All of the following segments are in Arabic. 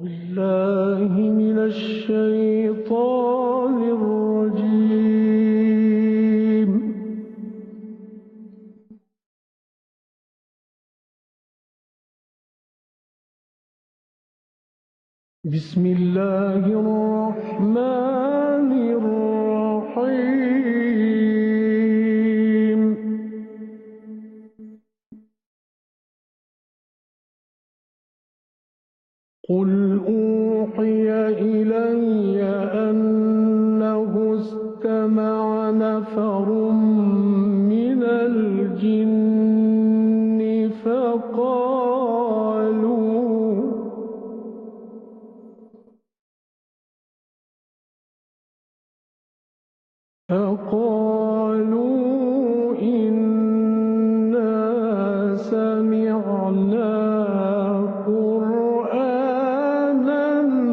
بالله من الشيطان الرجيم. بسم الله الرحمن الرحيم. قل أوحي إلي أنه استمع نفر من الجن فقالوا إنا سمعنا قرآنا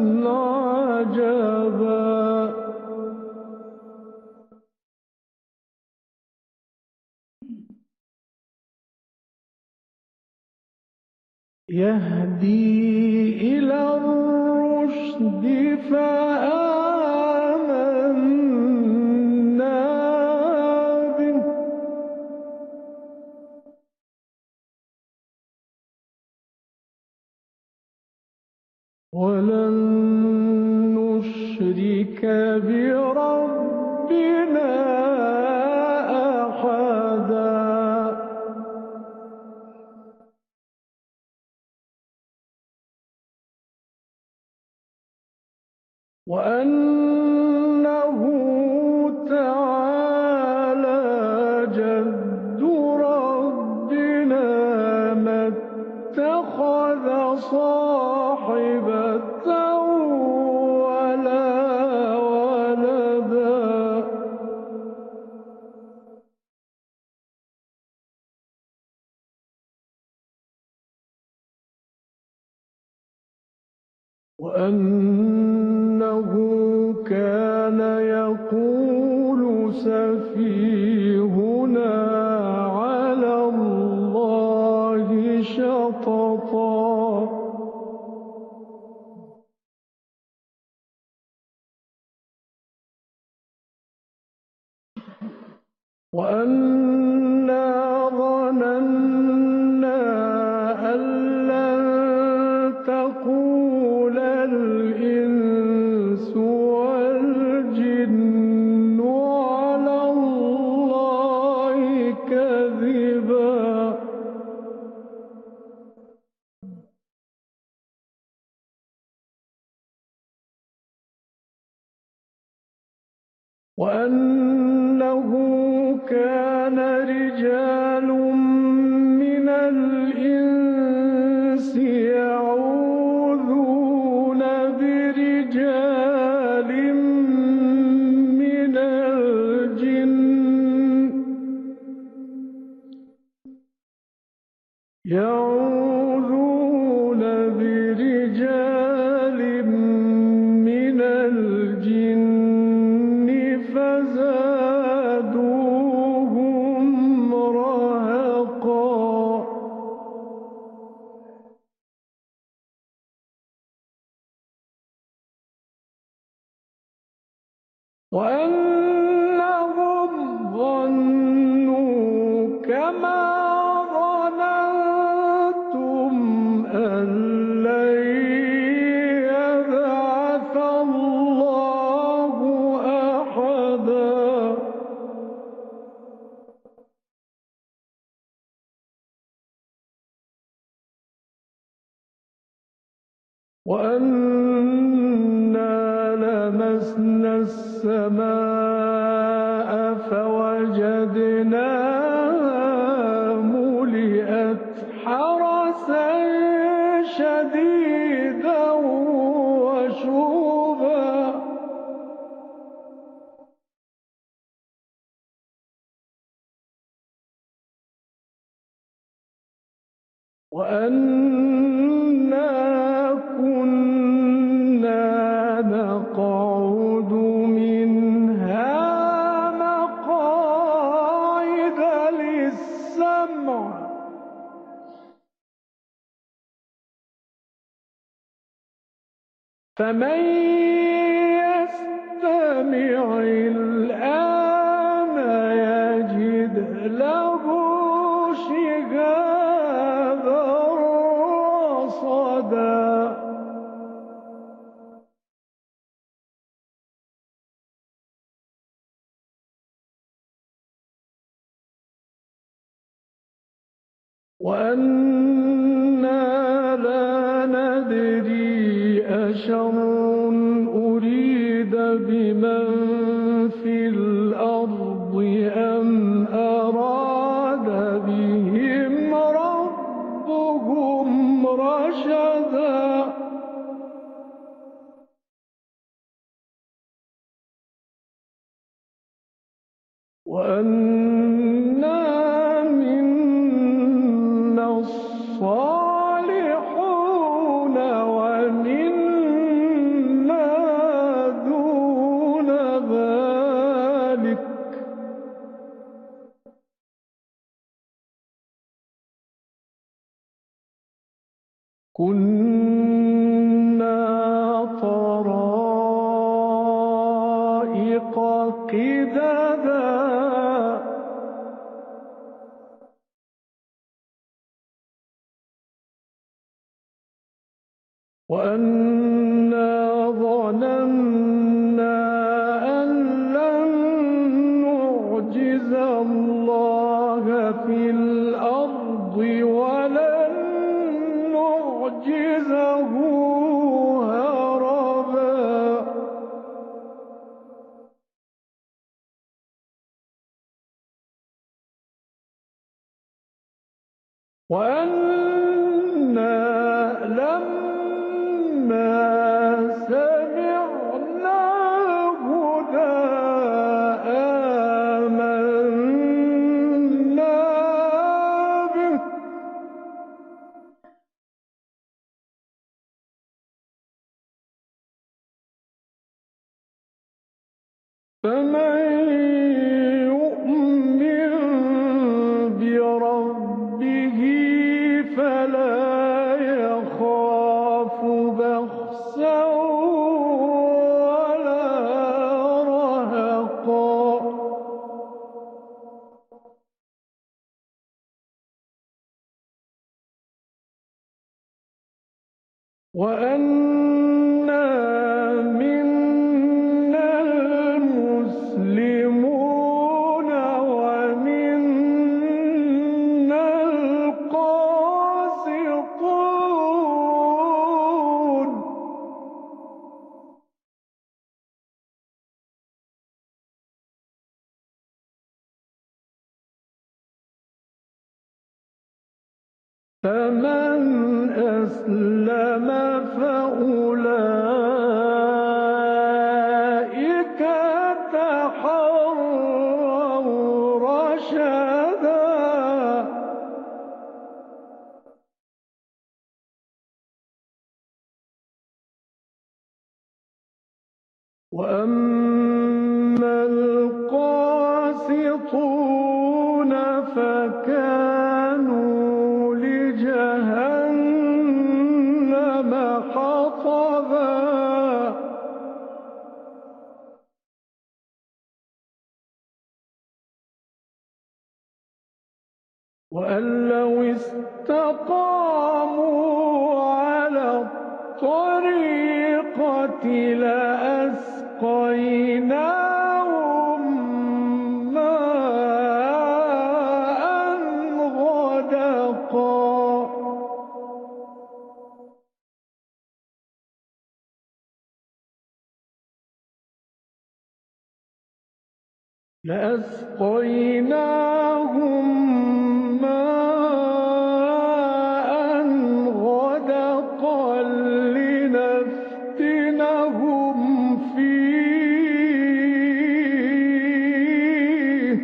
عجبا يهدي إلى الرشد فآمنا به ولن نشرك بربنا أحدا وأنه تعالى جد ربنا ما اتخذ صاحبة ولا ولدا وأنه كان يقول سفيهنا على الله شططا وأنا ظننا أن لن تقول الإنس والجن على الله كذبا وأنه كان رجال من الإنس يعوذون برجال من الجن يعوذون برجال من الجن فزادوهم رهقا وأنهم ظنوا كما ظننتم أن لن يبعث الله أحدا وأنا لمسنا السماء فوجدناها ملئت حرسا شديدا وشهبا وأنا كنا نقعد منها مقاعد للسمع فمن يستمع الآن يجد له شهابا رصدا وأنا لا ندري أشر أريد بمن في الأرض أم أراد بهم ربهم رشدا وأنا منا الصالحون ومنا دون ذلك كنا طرائق قددا وأنا ظننا أن لن نعجز الله في الأرض ولن نعجزه هربا وأنا لما سمعنا الهدى آمنا به فمن يؤمن بربه فلا يخاف بخسا ولا رهقا وأنا منا المسلمون ومنا القاسطون فمن أسلم فأولئك تحروا رشدا وأما القاسطون فكانوا لجهنم حطبا وأن لو استقاموا على الطريقة لأسقيناهم ماء غدقا لأسقيناهم ماء غدقا لنفتنهم فيه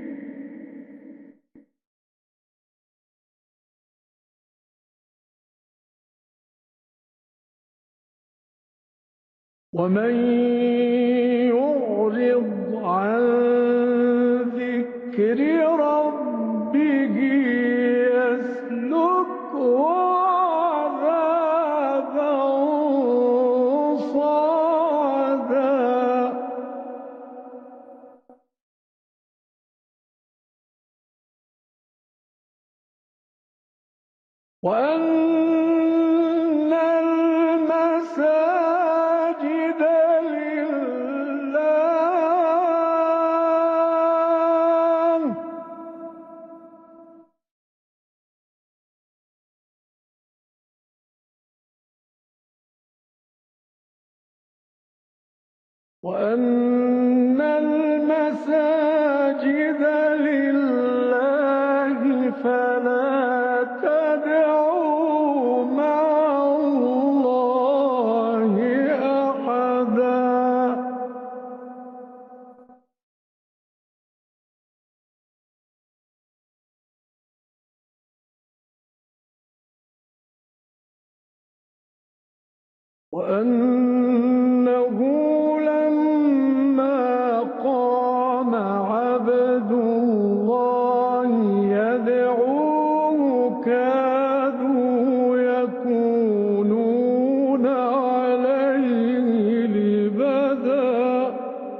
ومن يعرض عن ذكر ربه يسلكه عذابا وأن المساجد لله فلا تدعوا مع الله أحدا وأنه لما قام عبد الله يدعوه كادوا يكونون عليه لبدا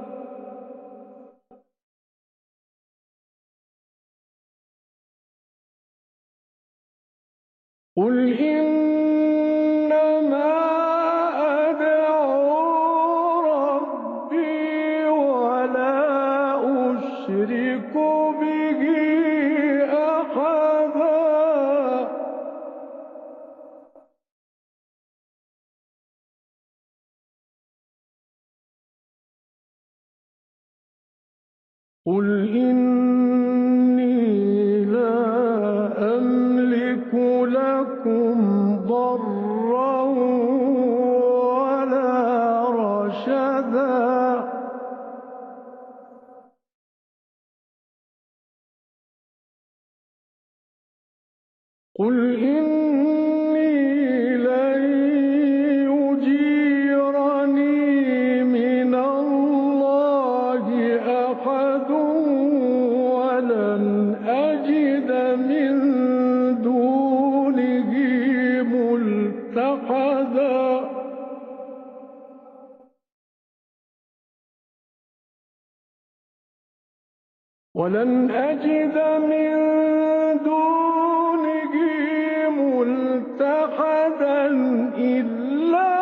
قل إنما أدعو ربي ولا أشرك به أحدا قل إني لا أملك لكم ضرا ولا رشدا قل إني لن يجيرني من الله أحد ولن أجد من دونه ملتحدا ولن أجد من دونه ملتحدا إلا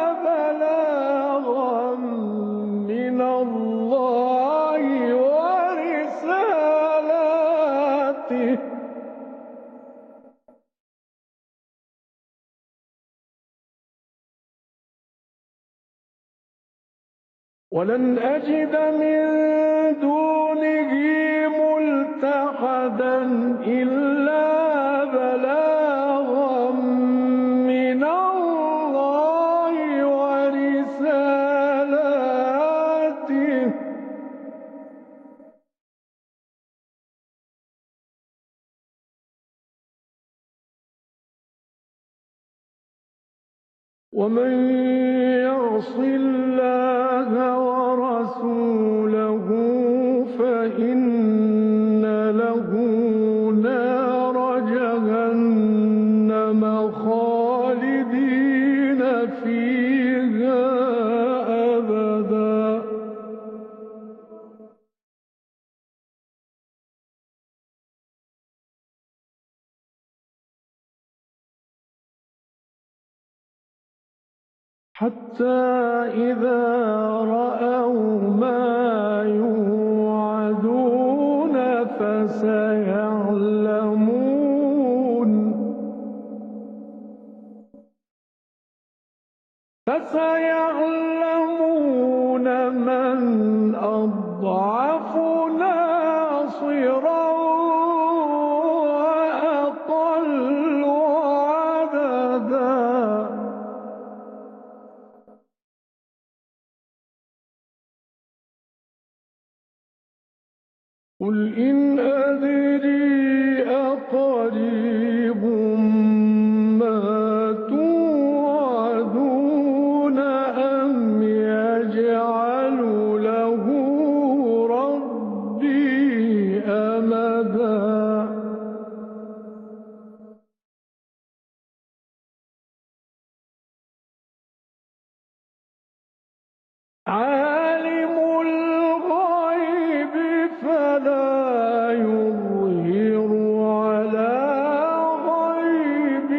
بلاغا من الله ورسالاته ولن أجد من دونه ملتحدا إلا بلاغا من الله ورسالاته ومن يعص الله ورسوله فإن له نار جهنم خالدين فيها أبدا حتى إذا رأوا ما يوعدون فسيعلمون من أضعف ناصرا وأقل عددا قل إن أدري أقريب ما توعدون أم يجعل له ربي أمدا عالم الغيب فلا يظهر على غيبه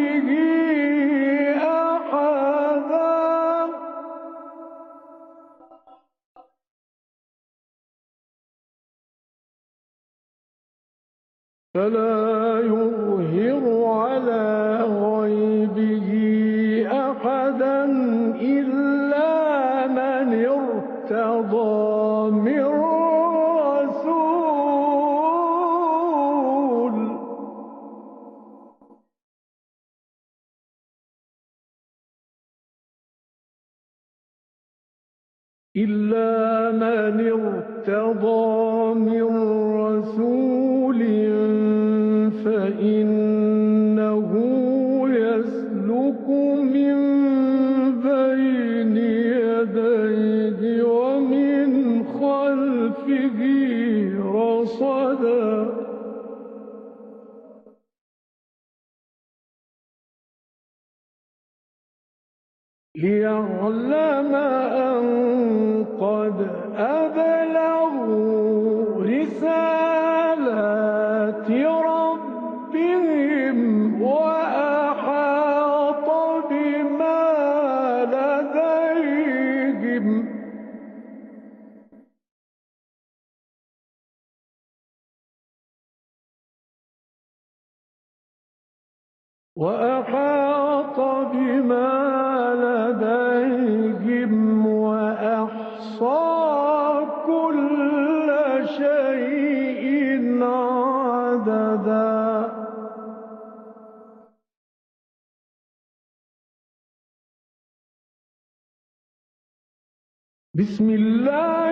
فلا يظهر على غيبه أحدا إلا من ارتضى من رسول فإنه يسلك من بين يديه ومن خلفه رصدا ليعلم أن قد أبلغوا رسالات ربهم وأحاط بما لديهم وأحصى كل شيء عددا. بسم الله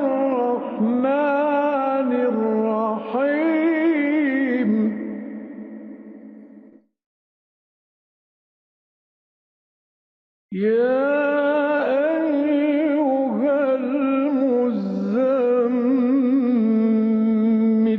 الرحمن الرحيم. يا أيها المزمل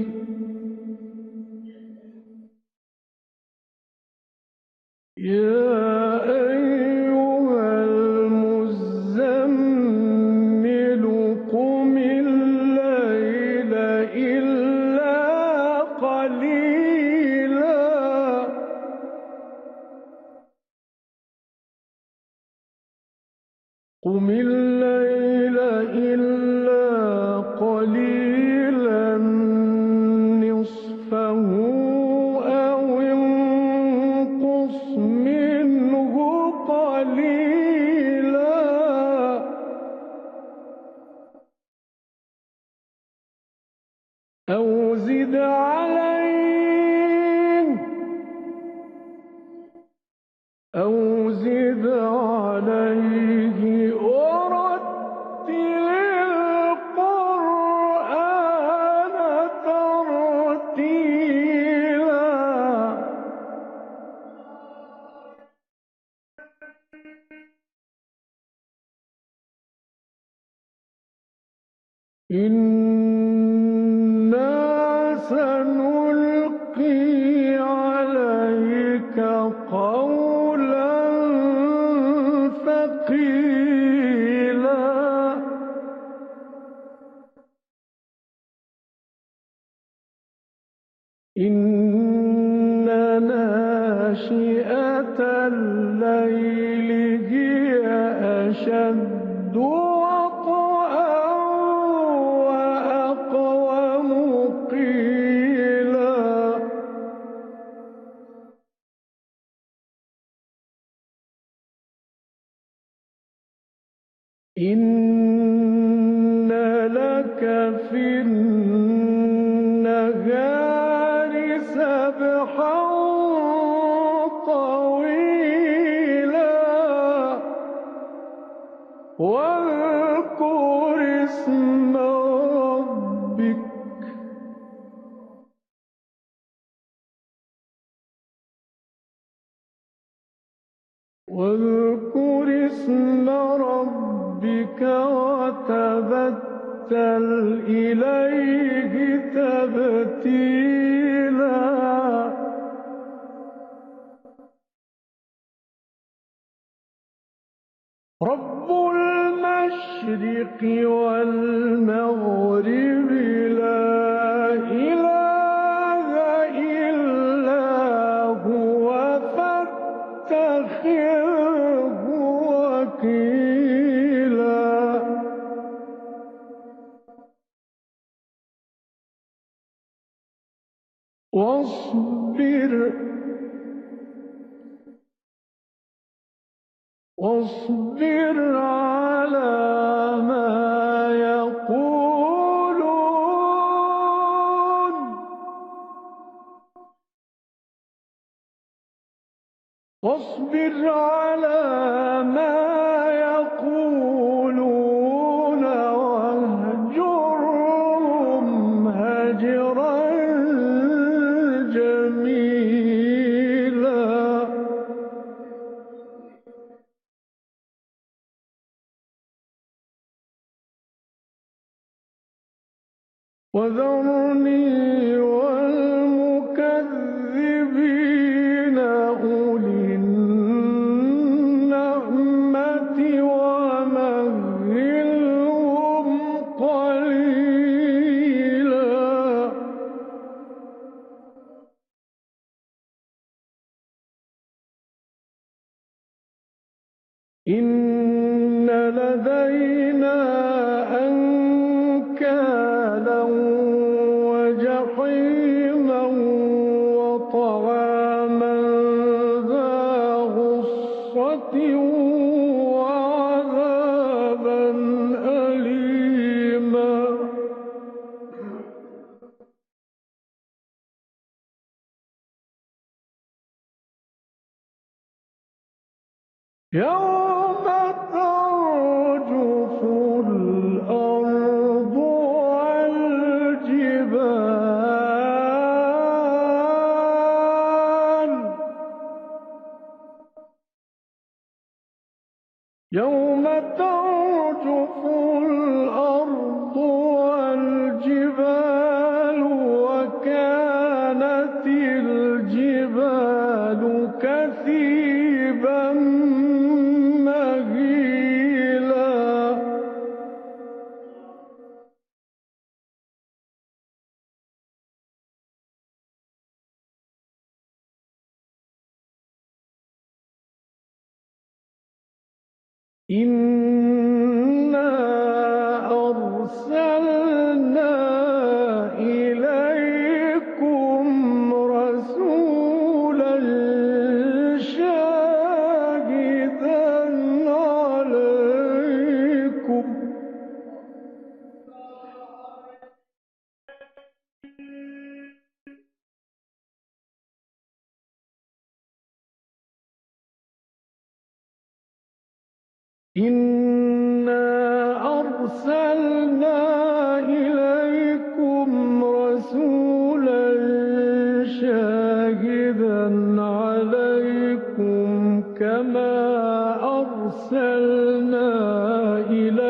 قم الليل إلا قليلا نصفه أو انقص منه قليلا أو زد عليه ورتل القرآن ترتيلا. إنا سنلقي عليك قولا ثقيلا. إن ناشئة الليل هي أشد وطئا وأقوم قيلا. إن لك في النهار سبحا طويلا واذكر اسم ربك وتبتل إليه تبتيلا. رب المشرق والمغرب لا إله إلا هو فاتخذه وكيلا. واصبر على ما يقولون واهجرهم هجرا جميلا. وذرني والمكذبين أولي النعمة ومهلهم قليلا. إن لدينا أنكالا وجحيما وطعاما ذا غصة وعذابا أليما. يوم ترجف الأرض والجبال يوم ترجف الأرض والجبال وكانت الجبال كثيبا مهيلا. إنا أرسلنا إليكم رسولا شاهدا عليكم إنا أرسلنا إليكم رسولا شاهدا عليكم كما أرسلنا إلى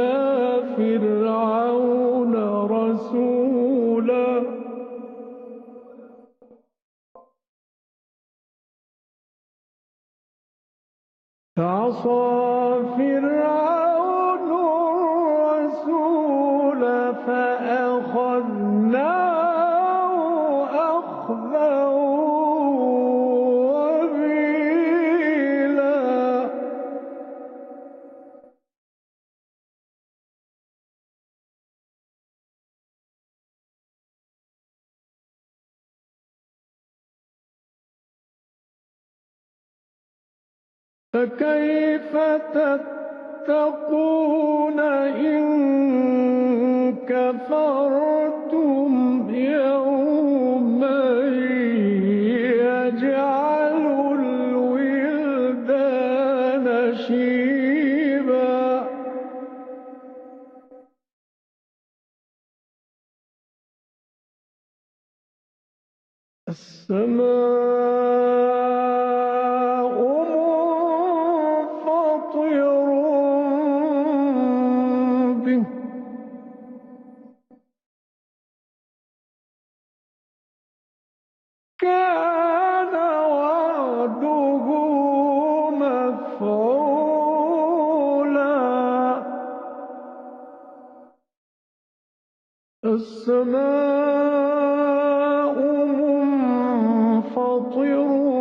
فرعون رسولا. فعصى فرعون الرسول فأخذناه أخذا وبيلا. فكيف تتقون إن كفرتم يوما يجعل الولدان شيبا. السماء منفطر به كان وعده مفعولا. السماء منفطر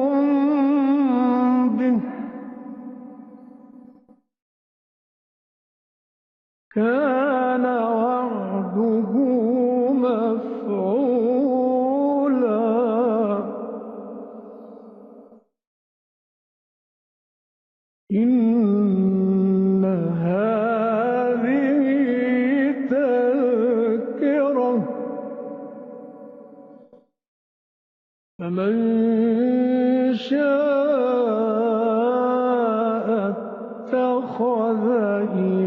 به كان وعده مفعولا. فمن شاء اتخذ